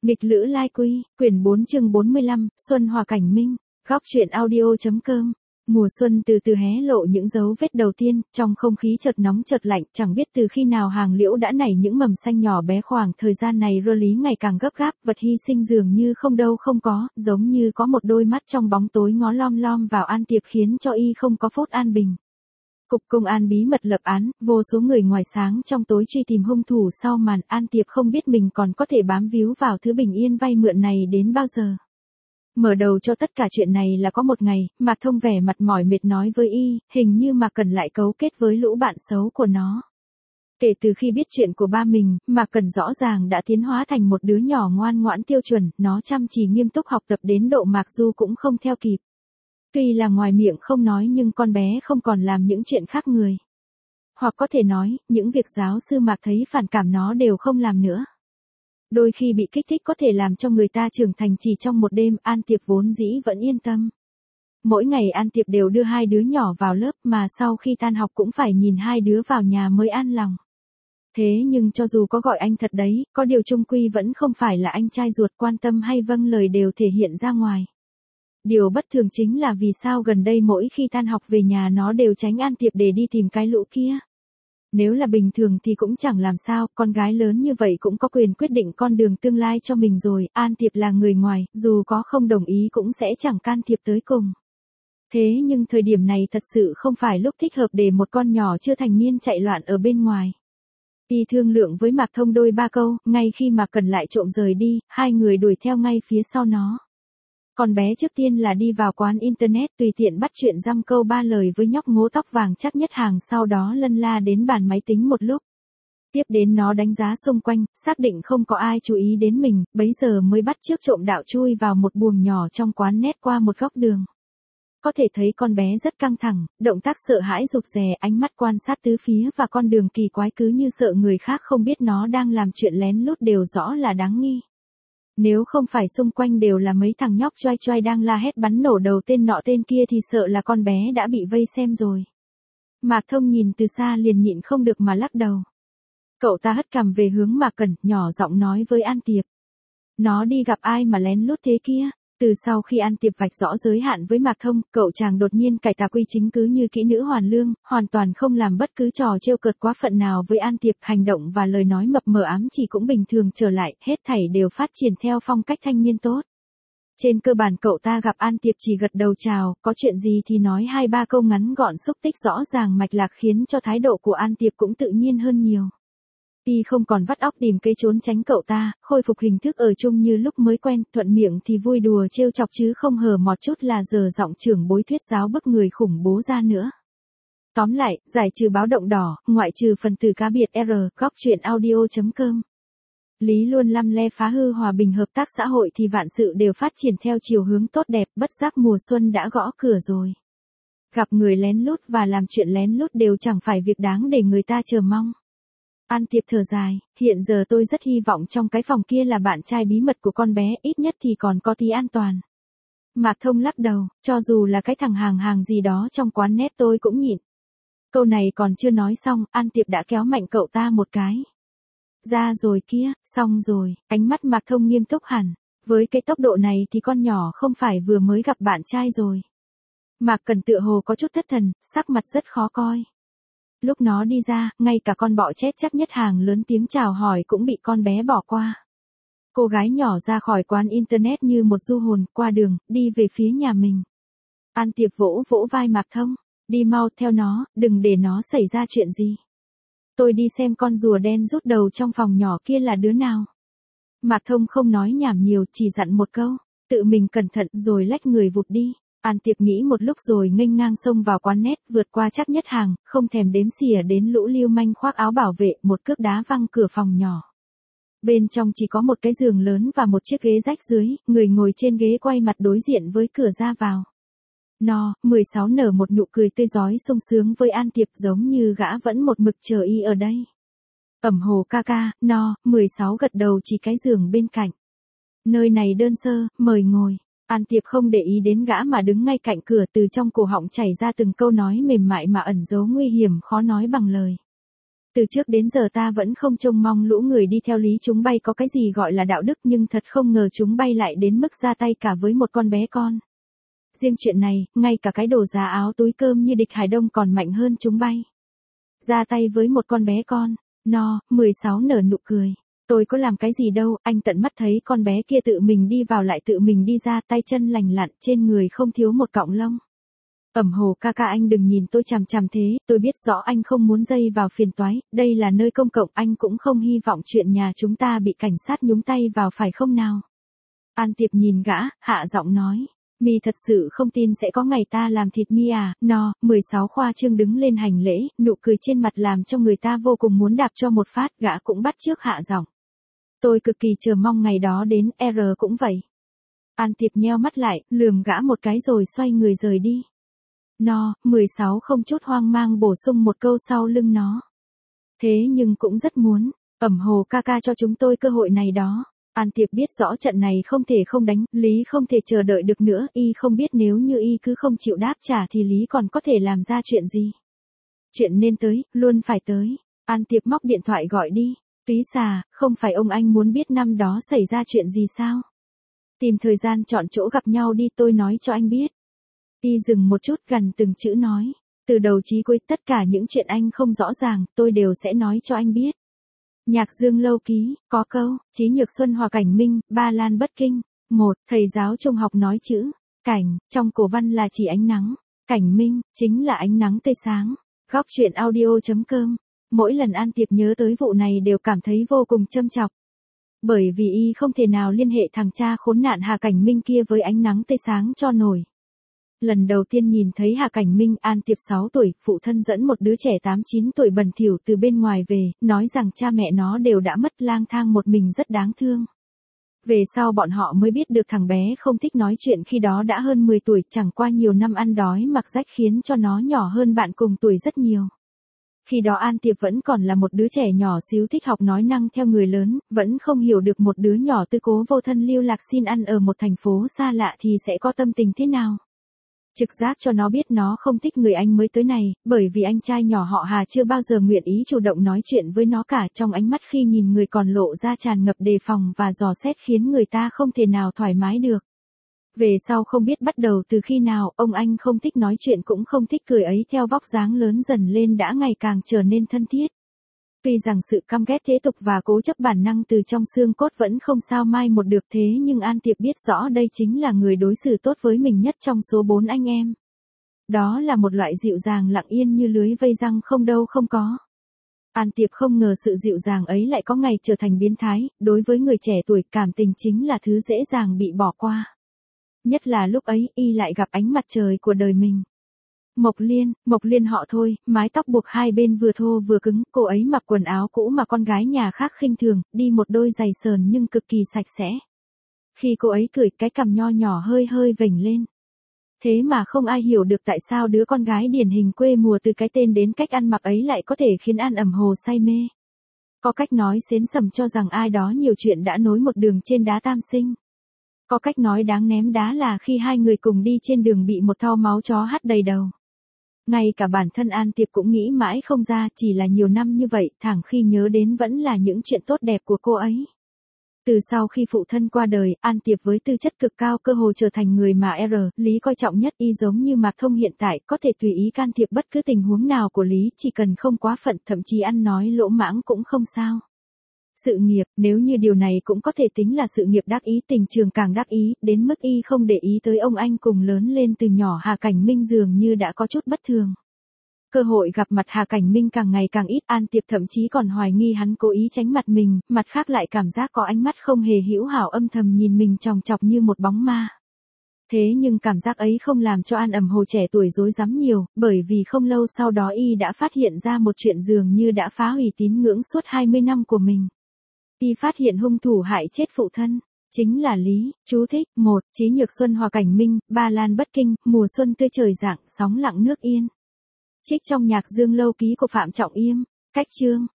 Nghịch lữ lai quy, quyển 4 chương 45, Xuân Hòa Cảnh Minh, góc truyện audio.com. Mùa xuân từ từ hé lộ những dấu vết đầu tiên, trong không khí chợt nóng chợt lạnh, chẳng biết từ khi nào hàng liễu đã nảy những mầm xanh nhỏ bé. Khoảng thời gian này rơ lý ngày càng gấp gáp, vật hy sinh dường như không đâu không có, giống như có một đôi mắt trong bóng tối ngó lom lom vào An Tiệp khiến cho y không có phút an bình. Cục công an bí mật lập án, vô số người ngoài sáng trong tối truy tìm hung thủ sau màn. An Tiệp không biết mình còn có thể bám víu vào thứ bình yên vay mượn này đến bao giờ. Mở đầu cho tất cả chuyện này là có một ngày, Mạc Thông vẻ mặt mỏi mệt nói với y, hình như Mạc Cần lại cấu kết với lũ bạn xấu của nó. Kể từ khi biết chuyện của ba mình, Mạc Cần rõ ràng đã tiến hóa thành một đứa nhỏ ngoan ngoãn tiêu chuẩn, nó chăm chỉ nghiêm túc học tập đến độ Mạc Du cũng không theo kịp. Tuy là ngoài miệng không nói nhưng con bé không còn làm những chuyện khác người. Hoặc có thể nói, những việc giáo sư Mạc thấy phản cảm nó đều không làm nữa. Đôi khi bị kích thích có thể làm cho người ta trưởng thành chỉ trong một đêm. An Tiệp vốn dĩ vẫn yên tâm. Mỗi ngày An Tiệp đều đưa hai đứa nhỏ vào lớp mà sau khi tan học cũng phải nhìn hai đứa vào nhà mới an lòng. Thế nhưng cho dù có gọi anh thật đấy, có điều chung quy vẫn không phải là anh trai ruột, quan tâm hay vâng lời đều thể hiện ra ngoài. Điều bất thường chính là vì sao gần đây mỗi khi tan học về nhà nó đều tránh An Tiệp để đi tìm cái lũ kia. Nếu là bình thường thì cũng chẳng làm sao, con gái lớn như vậy cũng có quyền quyết định con đường tương lai cho mình rồi. An Tiệp là người ngoài, dù có không đồng ý cũng sẽ chẳng can thiệp tới cùng. Thế nhưng thời điểm này thật sự không phải lúc thích hợp để một con nhỏ chưa thành niên chạy loạn ở bên ngoài. Y thương lượng với Mạc Thông đôi ba câu, ngay khi Mạc Cần lại trộm rời đi, hai người đuổi theo ngay phía sau nó. Con bé trước tiên là đi vào quán internet tùy tiện bắt chuyện dăm câu ba lời với nhóc ngố tóc vàng chắc nhất hàng, sau đó lân la đến bàn máy tính một lúc. Tiếp đến nó đánh giá xung quanh, xác định không có ai chú ý đến mình, bấy giờ mới bắt chước trộm đạo chui vào một buồng nhỏ trong quán net qua một góc đường. Có thể thấy con bé rất căng thẳng, động tác sợ hãi rụt rè, ánh mắt quan sát tứ phía và con đường kỳ quái cứ như sợ người khác không biết nó đang làm chuyện lén lút đều rõ là đáng nghi. Nếu không phải xung quanh đều là mấy thằng nhóc choai choai đang la hét bắn nổ đầu tên nọ tên kia thì sợ là con bé đã bị vây xem rồi. Mạc Thông nhìn từ xa liền nhịn không được mà lắc đầu. Cậu ta hất cằm về hướng Mạc Cẩn, nhỏ giọng nói với An Tiệp. Nó đi gặp ai mà lén lút thế kia? Từ sau khi An Tiệp vạch rõ giới hạn với Mạc Thông, cậu chàng đột nhiên cải tà quy chính cứ như kỹ nữ hoàn lương, hoàn toàn không làm bất cứ trò trêu cợt quá phận nào với An Tiệp, hành động và lời nói mập mờ ám chỉ cũng bình thường trở lại, hết thảy đều phát triển theo phong cách thanh niên tốt. Trên cơ bản cậu ta gặp An Tiệp chỉ gật đầu chào, có chuyện gì thì nói hai ba câu ngắn gọn xúc tích rõ ràng mạch lạc khiến cho thái độ của An Tiệp cũng tự nhiên hơn nhiều. Y không còn vắt óc tìm cây trốn tránh cậu ta, khôi phục hình thức ở chung như lúc mới quen, thuận miệng thì vui đùa trêu chọc chứ không hờ mọt chút là giờ giọng trưởng bối thuyết giáo bức người khủng bố ra nữa. Tóm lại, giải trừ báo động đỏ, ngoại trừ phần từ cá biệt R, góc truyện audio.com. Lý luôn lăm le phá hư hòa bình hợp tác xã hội thì vạn sự đều phát triển theo chiều hướng tốt đẹp, bất giác mùa xuân đã gõ cửa rồi. Gặp người lén lút và làm chuyện lén lút đều chẳng phải việc đáng để người ta chờ mong. An Tiệp thở dài, hiện giờ tôi rất hy vọng trong cái phòng kia là bạn trai bí mật của con bé, ít nhất thì còn có tí an toàn. Mạc Thông lắc đầu, cho dù là cái thằng hàng gì đó trong quán net tôi cũng nhịn. Câu này còn chưa nói xong, An Tiệp đã kéo mạnh cậu ta một cái. Ra rồi kia, xong rồi, ánh mắt Mạc Thông nghiêm túc hẳn, với cái tốc độ này thì con nhỏ không phải vừa mới gặp bạn trai rồi. Mạc Cần tựa hồ có chút thất thần, sắc mặt rất khó coi. Lúc nó đi ra, ngay cả con bọ chết chắc nhất hàng lớn tiếng chào hỏi cũng bị con bé bỏ qua. Cô gái nhỏ ra khỏi quán internet như một du hồn, qua đường, đi về phía nhà mình. An Tiệp vỗ vỗ vai Mạc Thông, đi mau theo nó, đừng để nó xảy ra chuyện gì. Tôi đi xem con rùa đen rút đầu trong phòng nhỏ kia là đứa nào. Mạc Thông không nói nhảm nhiều, chỉ dặn một câu, tự mình cẩn thận rồi lách người vụt đi. An Tiệp nghĩ một lúc rồi nghênh ngang xông vào quán net, vượt qua chắc nhất hàng, không thèm đếm xỉa đến lũ lưu manh khoác áo bảo vệ, một cước đá văng cửa phòng nhỏ. Bên trong chỉ có một cái giường lớn và một chiếc ghế rách dưới, người ngồi trên ghế quay mặt đối diện với cửa ra vào. 16 nở một nụ cười tươi rói sung sướng với An Tiệp giống như gã vẫn một mực chờ y ở đây. Ẩm hồ ca ca, 16 gật đầu chỉ cái giường bên cạnh. Nơi này đơn sơ, mời ngồi. An Tiệp không để ý đến gã mà đứng ngay cạnh cửa, từ trong cổ họng chảy ra từng câu nói mềm mại mà ẩn giấu nguy hiểm khó nói bằng lời. Từ trước đến giờ ta vẫn không trông mong lũ người đi theo Lý Chúng Bay có cái gì gọi là đạo đức, nhưng thật không ngờ chúng bay lại đến mức ra tay cả với một con bé con. Riêng chuyện này, ngay cả cái đồ giá áo túi cơm như địch Hải Đông còn mạnh hơn chúng bay. Ra tay với một con bé con. No, 16 nở nụ cười. Tôi có làm cái gì đâu, anh tận mắt thấy con bé kia tự mình đi vào lại tự mình đi ra, tay chân lành lặn, trên người không thiếu một cọng lông. Ẩm Hồ ca ca, anh đừng nhìn tôi chằm chằm thế, tôi biết rõ anh không muốn dây vào phiền toái, đây là nơi công cộng, anh cũng không hy vọng chuyện nhà chúng ta bị cảnh sát nhúng tay vào phải không nào? An Tiệp nhìn gã, hạ giọng nói. Mi thật sự không tin sẽ có ngày ta làm thịt Mi à? No, 16 khoa trương đứng lên hành lễ, nụ cười trên mặt làm cho người ta vô cùng muốn đạp cho một phát, gã cũng bắt chước hạ giọng. Tôi cực kỳ chờ mong ngày đó đến, R cũng vậy. An Tiệp nheo mắt lại, lườm gã một cái rồi xoay người rời đi. No, 16 không chút hoang mang bổ sung một câu sau lưng nó. Thế nhưng cũng rất muốn, Ẩm Hồ ca ca cho chúng tôi cơ hội này đó. An Tiệp biết rõ trận này không thể không đánh, Lý không thể chờ đợi được nữa, y không biết nếu như y cứ không chịu đáp trả thì Lý còn có thể làm ra chuyện gì. Chuyện nên tới, luôn phải tới. An Tiệp móc điện thoại gọi đi. Túy xà, không phải ông anh muốn biết năm đó xảy ra chuyện gì sao? Tìm thời gian chọn chỗ gặp nhau đi, tôi nói cho anh biết. Y dừng một chút, gần từng chữ nói. Từ đầu chí cuối tất cả những chuyện anh không rõ ràng, tôi đều sẽ nói cho anh biết. Nhạc Dương Lâu Ký, có câu, Chí Nhược Xuân Hòa Cảnh Minh, Ba Lan Bất Kinh. 1. Thầy giáo trung học nói chữ, cảnh, trong cổ văn là chỉ ánh nắng. Cảnh minh, chính là ánh nắng tươi sáng. Góc truyện audio.com. Mỗi lần An Tiệp nhớ tới vụ này đều cảm thấy vô cùng châm chọc. Bởi vì y không thể nào liên hệ thằng cha khốn nạn Hà Cảnh Minh kia với ánh nắng tươi sáng cho nổi. Lần đầu tiên nhìn thấy Hà Cảnh Minh, An Tiệp 6 tuổi, phụ thân dẫn một đứa trẻ 8-9 tuổi bẩn thỉu từ bên ngoài về, nói rằng cha mẹ nó đều đã mất, lang thang một mình rất đáng thương. Về sau bọn họ mới biết được thằng bé không thích nói chuyện khi đó đã hơn 10 tuổi, chẳng qua nhiều năm ăn đói mặc rách khiến cho nó nhỏ hơn bạn cùng tuổi rất nhiều. Khi đó An Tiệp vẫn còn là một đứa trẻ nhỏ xíu thích học nói năng theo người lớn, vẫn không hiểu được một đứa nhỏ tư cố vô thân lưu lạc xin ăn ở một thành phố xa lạ thì sẽ có tâm tình thế nào. Trực giác cho nó biết nó không thích người anh mới tới này, bởi vì anh trai nhỏ họ Hà chưa bao giờ nguyện ý chủ động nói chuyện với nó cả, trong ánh mắt khi nhìn người còn lộ ra tràn ngập đề phòng và dò xét khiến người ta không thể nào thoải mái được. Về sau không biết bắt đầu từ khi nào, ông anh không thích nói chuyện cũng không thích cười ấy theo vóc dáng lớn dần lên đã ngày càng trở nên thân thiết. Tuy rằng sự căm ghét thế tục và cố chấp bản năng từ trong xương cốt vẫn không sao mai một được, thế nhưng An Tiệp biết rõ đây chính là người đối xử tốt với mình nhất trong số 4 anh em. Đó là một loại dịu dàng lặng yên như lưới vây răng không đâu không có. An Tiệp không ngờ sự dịu dàng ấy lại có ngày trở thành biến thái, đối với người trẻ tuổi cảm tình chính là thứ dễ dàng bị bỏ qua. Nhất là lúc ấy y lại gặp ánh mặt trời của đời mình. Mộc Liên họ Thôi, mái tóc buộc hai bên vừa thô vừa cứng, cô ấy mặc quần áo cũ mà con gái nhà khác khinh thường, đi một đôi giày sờn nhưng cực kỳ sạch sẽ. Khi cô ấy cười, cái cằm nho nhỏ hơi hơi vểnh lên. Thế mà không ai hiểu được tại sao đứa con gái điển hình quê mùa từ cái tên đến cách ăn mặc ấy lại có thể khiến An Ẩm Hồ say mê. Có cách nói xến sầm cho rằng ai đó nhiều chuyện đã nối một đường trên đá tam sinh. Có cách nói đáng ném đá là khi hai người cùng đi trên đường bị một thau máu chó hắt đầy đầu. Ngay cả bản thân An Tiệp cũng nghĩ mãi không ra, chỉ là nhiều năm như vậy, thẳng khi nhớ đến vẫn là những chuyện tốt đẹp của cô ấy. Từ sau khi phụ thân qua đời, An Tiệp với tư chất cực cao cơ hồ trở thành người mà Lý coi trọng nhất, y giống như Mạc Thông hiện tại, có thể tùy ý can thiệp bất cứ tình huống nào của Lý, chỉ cần không quá phận, thậm chí ăn nói lỗ mãng cũng không sao. Sự nghiệp, nếu như điều này cũng có thể tính là sự nghiệp đắc ý, tình trường càng đắc ý, đến mức y không để ý tới ông anh cùng lớn lên từ nhỏ Hà Cảnh Minh dường như đã có chút bất thường. Cơ hội gặp mặt Hà Cảnh Minh càng ngày càng ít, An Tiệp thậm chí còn hoài nghi hắn cố ý tránh mặt mình, mặt khác lại cảm giác có ánh mắt không hề hữu hảo âm thầm nhìn mình chòng chọc như một bóng ma. Thế nhưng cảm giác ấy không làm cho An Ẩm Hồ trẻ tuổi rối rắm nhiều, bởi vì không lâu sau đó y đã phát hiện ra một chuyện dường như đã phá hủy tín ngưỡng suốt 20 năm của mình. Y phát hiện hung thủ hại chết phụ thân, chính là Lý. Chú thích: 1. Chí Nhược Xuân Hòa Cảnh Minh, Ba Lan Bất Kinh, mùa xuân tươi trời rạng, sóng lặng nước yên. Trích trong Nhạc Dương Lâu Ký của Phạm Trọng Yêm. Cách chương